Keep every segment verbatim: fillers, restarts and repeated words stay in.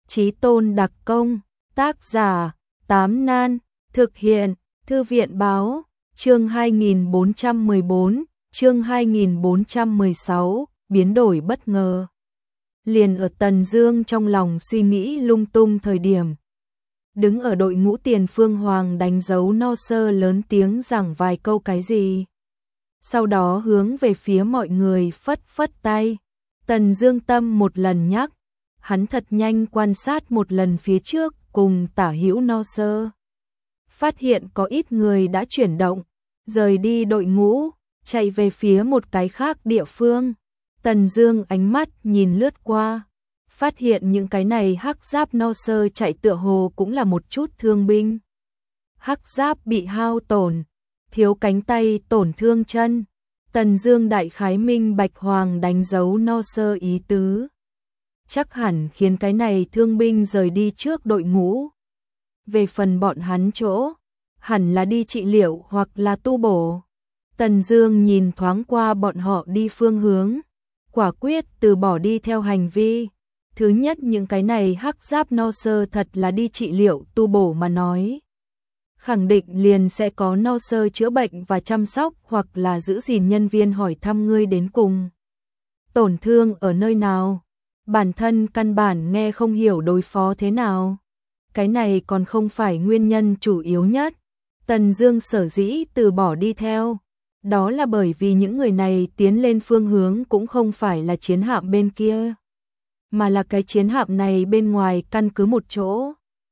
Chí Tôn đặc công, tác giả, Tám Nan, thực hiện, Thư viện báo, chương hai nghìn bốn trăm mười bốn, chương hai nghìn bốn trăm mười sáu, biến đổi bất ngờ. Liền ở Tần Dương trong lòng suy nghĩ lung tung thời điểm. Đứng ở đội ngũ tiền phương Hoàng đánh dấu no sơ lớn tiếng giảng vài câu cái gì. Sau đó hướng về phía mọi người phất phất tay. Tần Dương tâm một lần nhắc. Hắn thật nhanh quan sát một lần phía trước cùng tả hữu no sơ. Phát hiện có ít người đã chuyển động, rời đi đội ngũ, chạy về phía một cái khác địa phương. Tần Dương ánh mắt nhìn lướt qua, phát hiện những cái này hắc giáp no sơ chạy tựa hồ cũng là một chút thương binh. Hắc giáp bị hao tổn, thiếu cánh tay tổn thương chân. Tần Dương đại khái minh bạch Hoàng đánh dấu no sơ ý tứ. Chắc hẳn khiến cái này thương binh rời đi trước đội ngũ. Về phần bọn hắn chỗ, hẳn là đi trị liệu hoặc là tu bổ. Tần Dương nhìn thoáng qua bọn họ đi phương hướng, quả quyết từ bỏ đi theo hành vi. Thứ nhất, những cái này hắc giáp no sơ thật là đi trị liệu tu bổ mà nói, khẳng định liền sẽ có no sơ chữa bệnh và chăm sóc hoặc là giữ gìn nhân viên hỏi thăm ngươi đến cùng tổn thương ở nơi nào. Bản thân căn bản nghe không hiểu đối phó thế nào. Cái này còn không phải nguyên nhân chủ yếu nhất. Tần Dương sở dĩ từ bỏ đi theo, đó là bởi vì những người này tiến lên phương hướng cũng không phải là chiến hạm bên kia, mà là cái chiến hạm này bên ngoài căn cứ một chỗ.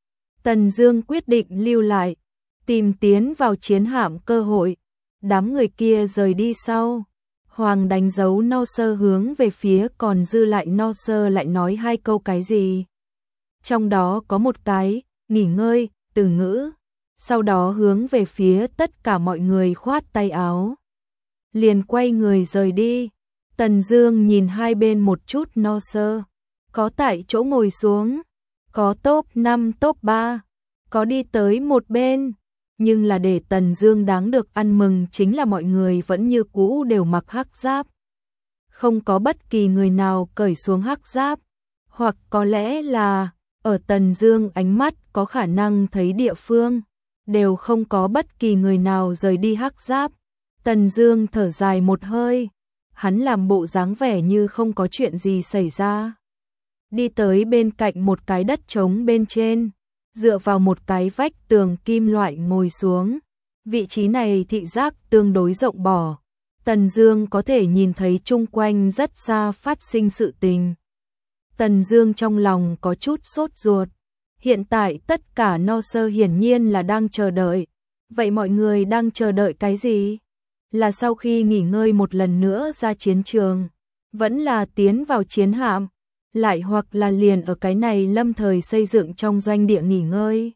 Tần Dương quyết định lưu lại, tìm tiến vào chiến hạm cơ hội. Đám người kia rời đi sau, Hoàng đánh dấu no sơ hướng về phía còn dư lại no sơ lại nói hai câu cái gì. Trong đó có một cái, nghỉ ngơi, từ ngữ. Sau đó hướng về phía tất cả mọi người khoát tay áo. Liền quay người rời đi. Tần Dương nhìn hai bên một chút no sơ. Có tại chỗ ngồi xuống, có top năm top ba, có đi tới một bên. Nhưng là để Tần Dương đáng được ăn mừng chính là mọi người vẫn như cũ đều mặc hắc giáp. Không có bất kỳ người nào cởi xuống hắc giáp, hoặc có lẽ là ở Tần Dương ánh mắt có khả năng thấy địa phương, đều không có bất kỳ người nào rời đi hắc giáp. Tần Dương thở dài một hơi, hắn làm bộ dáng vẻ như không có chuyện gì xảy ra. Đi tới bên cạnh một cái đất trống bên trên, dựa vào một cái vách tường kim loại ngồi xuống. Vị trí này thị giác tương đối rộng bỏ. Tần Dương có thể nhìn thấy chung quanh rất xa phát sinh sự tình. Tần Dương trong lòng có chút sốt ruột. Hiện tại tất cả no sơ hiển nhiên là đang chờ đợi. Vậy mọi người đang chờ đợi cái gì? Là sau khi nghỉ ngơi một lần nữa ra chiến trường, vẫn là tiến vào chiến hạm, lại hoặc là liền ở cái này lâm thời xây dựng trong doanh địa nghỉ ngơi.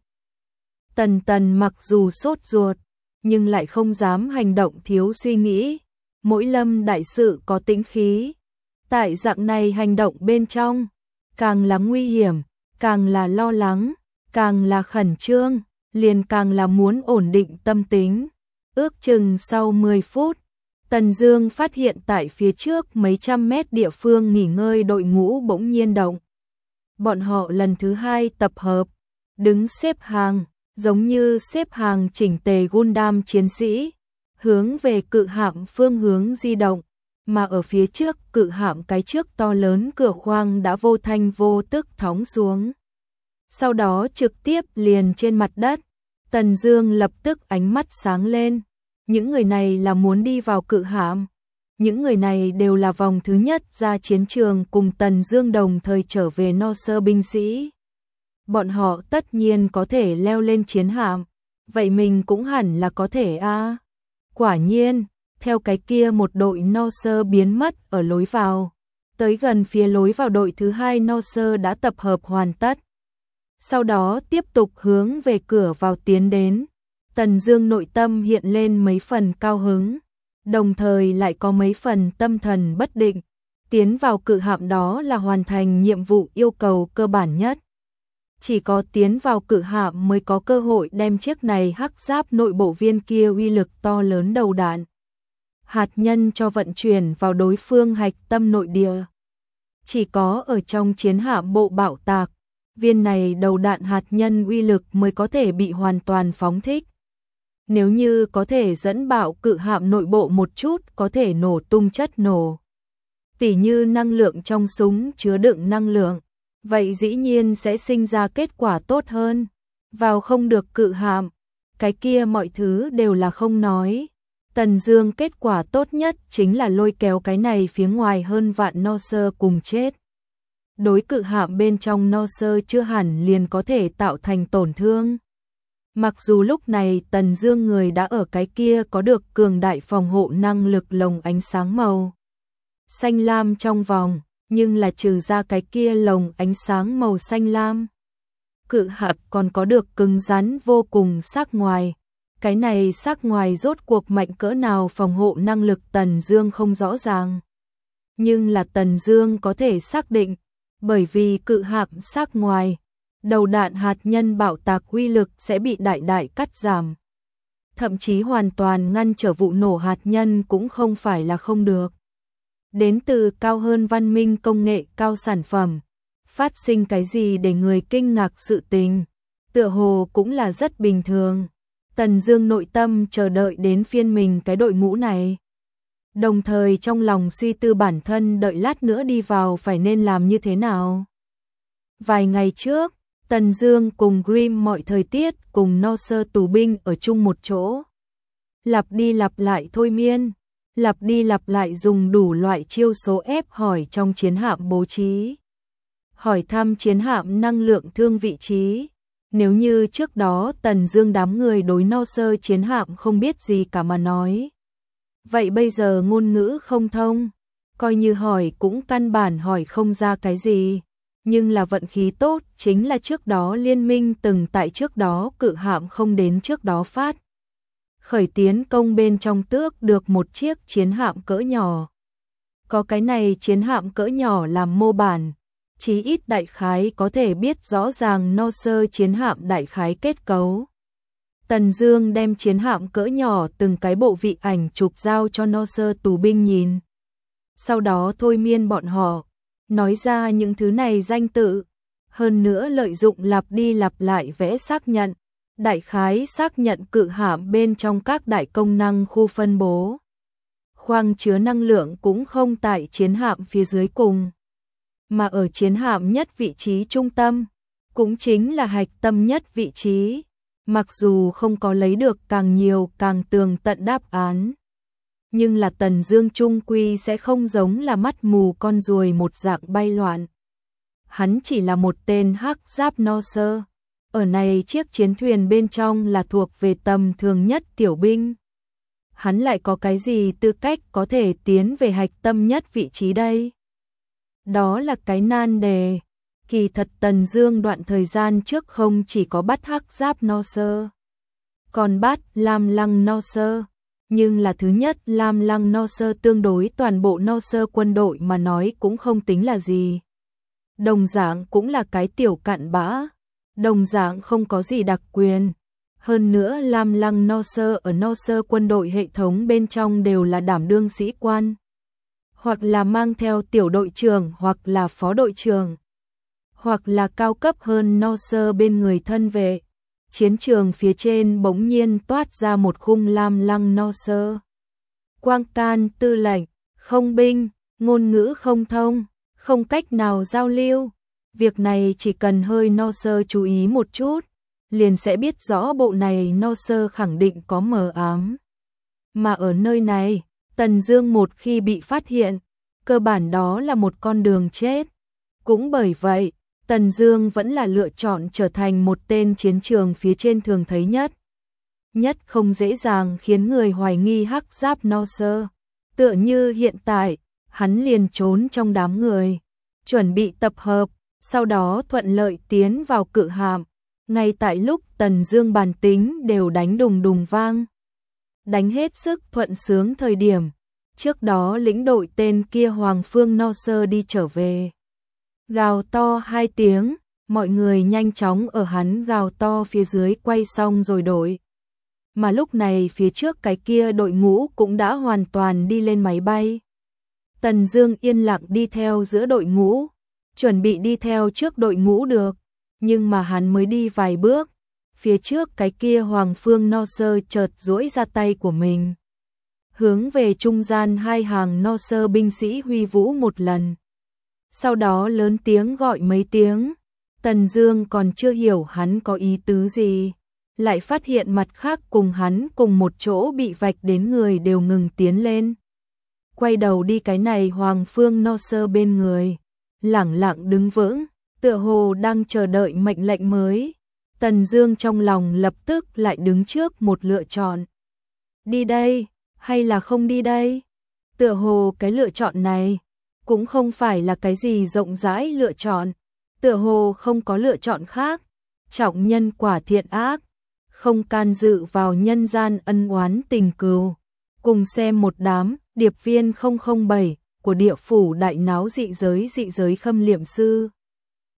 Tần Tần mặc dù sốt ruột, nhưng lại không dám hành động thiếu suy nghĩ. Mỗi lâm đại sự có tĩnh khí. Tại dạng này hành động bên trong, càng là nguy hiểm, càng là lo lắng, càng là khẩn trương, liền càng là muốn ổn định tâm tính. Ước chừng sau mười phút, Tần Dương phát hiện tại phía trước mấy trăm mét địa phương nghỉ ngơi đội ngũ bỗng nhiên động. Bọn họ lần thứ hai tập hợp, đứng xếp hàng, giống như xếp hàng chỉnh tề Gundam chiến sĩ, hướng về cự hạm phương hướng di động, mà ở phía trước cự hạm cái trước to lớn cửa khoang đã vô thanh vô tức thóng xuống. Sau đó trực tiếp liền trên mặt đất. Tần Dương lập tức ánh mắt sáng lên. Những người này là muốn đi vào cự hạm. Những người này đều là vòng thứ nhất ra chiến trường cùng Tần Dương đồng thời trở về no sơ binh sĩ. Bọn họ tất nhiên có thể leo lên chiến hạm. Vậy mình cũng hẳn là có thể a. À. Quả nhiên, theo cái kia một đội no sơ biến mất ở lối vào. Tới gần phía lối vào đội thứ hai no sơ đã tập hợp hoàn tất. Sau đó tiếp tục hướng về cửa vào tiến đến. Tần Dương nội tâm hiện lên mấy phần cao hứng, đồng thời lại có mấy phần tâm thần bất định. Tiến vào cự hạm đó là hoàn thành nhiệm vụ yêu cầu cơ bản nhất. Chỉ có tiến vào cự hạm mới có cơ hội đem chiếc này hắc giáp nội bộ viên kia uy lực to lớn đầu đạn hạt nhân cho vận chuyển vào đối phương hạch tâm nội địa. Chỉ có ở trong chiến hạm bộ bạo tạc, viên này đầu đạn hạt nhân uy lực mới có thể bị hoàn toàn phóng thích. Nếu như có thể dẫn bạo cự hạm nội bộ một chút, có thể nổ tung chất nổ. Tỉ như năng lượng trong súng chứa đựng năng lượng, vậy dĩ nhiên sẽ sinh ra kết quả tốt hơn. Vào không được cự hạm, cái kia mọi thứ đều là không nói. Tần Dương kết quả tốt nhất chính là lôi kéo cái này phía ngoài hơn vạn no sơ cùng chết. Đối cự hạm bên trong no sơ chưa hẳn liền có thể tạo thành tổn thương. Mặc dù lúc này Tần Dương người đã ở cái kia có được cường đại phòng hộ năng lực lồng ánh sáng màu xanh lam trong vòng, nhưng là trừ ra cái kia lồng ánh sáng màu xanh lam, cự hạm còn có được cứng rắn vô cùng sắc ngoài. Cái này sắc ngoài rốt cuộc mạnh cỡ nào phòng hộ năng lực Tần Dương không rõ ràng. Nhưng là Tần Dương có thể xác định, bởi vì cự hạm sắc ngoài, đầu đạn hạt nhân bạo tạc uy lực sẽ bị đại đại cắt giảm. Thậm chí hoàn toàn ngăn trở vụ nổ hạt nhân cũng không phải là không được. Đến từ cao hơn văn minh công nghệ cao sản phẩm, phát sinh cái gì để người kinh ngạc sự tình, tựa hồ cũng là rất bình thường. Tần Dương nội tâm chờ đợi đến phiên mình cái đội ngũ này. Đồng thời trong lòng suy tư bản thân đợi lát nữa đi vào phải nên làm như thế nào. Vài ngày trước, Tần Dương cùng Grim mọi thời tiết cùng no sơ tù binh ở chung một chỗ. Lặp đi lặp lại thôi miên, lặp đi lặp lại dùng đủ loại chiêu số ép hỏi trong chiến hạm bố trí. Hỏi thăm chiến hạm năng lượng thương vị trí. Nếu như trước đó Tần Dương đám người đối no sơ chiến hạm không biết gì cả mà nói, vậy bây giờ ngôn ngữ không thông, coi như hỏi cũng căn bản hỏi không ra cái gì. Nhưng là vận khí tốt chính là trước đó liên minh từng tại trước đó cự hạm không đến trước đó phát khởi tiến công bên trong tước được một chiếc chiến hạm cỡ nhỏ. Có cái này chiến hạm cỡ nhỏ làm mô bản, chí ít đại khái có thể biết rõ ràng no sơ chiến hạm đại khái kết cấu. Tần Dương đem chiến hạm cỡ nhỏ từng cái bộ vị ảnh chụp giao cho no sơ tù binh nhìn. Sau đó thôi miên bọn họ, nói ra những thứ này danh tự, hơn nữa lợi dụng lặp đi lặp lại vẽ xác nhận, đại khái xác nhận cự hạm bên trong các đại công năng khu phân bố. Khoang chứa năng lượng cũng không tại chiến hạm phía dưới cùng, mà ở chiến hạm nhất vị trí trung tâm, cũng chính là hạch tâm nhất vị trí. Mặc dù không có lấy được càng nhiều càng tường tận đáp án, nhưng là Tần Dương trung quy sẽ không giống là mắt mù con ruồi một dạng bay loạn. Hắn chỉ là một tên hắc giáp no sơ, ở này chiếc chiến thuyền bên trong là thuộc về tầm thường nhất tiểu binh. Hắn lại có cái gì tư cách có thể tiến về hạch tâm nhất vị trí đây? Đó là cái nan đề. Kỳ thật Tần Dương đoạn thời gian trước không chỉ có bắt hắc giáp no sơ, còn bắt lam lăng no sơ. Nhưng là thứ nhất, lam lăng no sơ tương đối toàn bộ no sơ quân đội mà nói cũng không tính là gì. Đồng dạng cũng là cái tiểu cặn bã, đồng dạng không có gì đặc quyền. Hơn nữa lam lăng no sơ ở no sơ quân đội hệ thống bên trong đều là đảm đương sĩ quan, hoặc là mang theo tiểu đội trưởng hoặc là phó đội trưởng, hoặc là cao cấp hơn no sơ bên người thân vệ. Chiến trường phía trên bỗng nhiên toát ra một khung lam lăng no sơ. Quang can tư lệnh, không binh, ngôn ngữ không thông, không cách nào giao lưu. Việc này chỉ cần hơi no sơ chú ý một chút, liền sẽ biết rõ bộ này no sơ khẳng định có mờ ám. Mà ở nơi này, Tần Dương một khi bị phát hiện, cơ bản đó là một con đường chết. Cũng bởi vậy, Tần Dương vẫn là lựa chọn trở thành một tên chiến trường phía trên thường thấy nhất. Nhất không dễ dàng khiến người hoài nghi hắc giáp no sơ. Tựa như hiện tại, hắn liền trốn trong đám người, chuẩn bị tập hợp, sau đó thuận lợi tiến vào cự hạm. Ngay tại lúc Tần Dương bản tính đều đánh đùng đùng vang, đánh hết sức thuận sướng thời điểm, trước đó lĩnh đội tên kia Hoàng Phương no sơ đi trở về. Gào to hai tiếng, mọi người nhanh chóng ở hắn gào to phía dưới quay xong rồi đổi. Mà lúc này phía trước cái kia đội ngũ cũng đã hoàn toàn đi lên máy bay. Tần Dương yên lặng đi theo giữa đội ngũ, chuẩn bị đi theo trước đội ngũ được. Nhưng mà hắn mới đi vài bước, phía trước cái kia Hoàng Phương No Sơ chợt duỗi ra tay của mình, hướng về trung gian hai hàng No Sơ binh sĩ huy vũ một lần. Sau đó lớn tiếng gọi mấy tiếng, Tần Dương còn chưa hiểu hắn có ý tứ gì, lại phát hiện mặt khác cùng hắn cùng một chỗ bị vạch đến người đều ngừng tiến lên. Quay đầu đi cái này Hoàng Phương No Sơ bên người, lẳng lặng đứng vững, tựa hồ đang chờ đợi mệnh lệnh mới. Tần Dương trong lòng lập tức lại đứng trước một lựa chọn. Đi đây, hay là không đi đây? Tựa hồ cái lựa chọn này cũng không phải là cái gì rộng rãi lựa chọn, tựa hồ không có lựa chọn khác, trọng nhân quả thiện ác, không can dự vào nhân gian ân oán tình cừu. Cùng xem một đám điệp viên không không bảy của địa phủ đại náo dị giới dị giới Khâm Liệm Sư.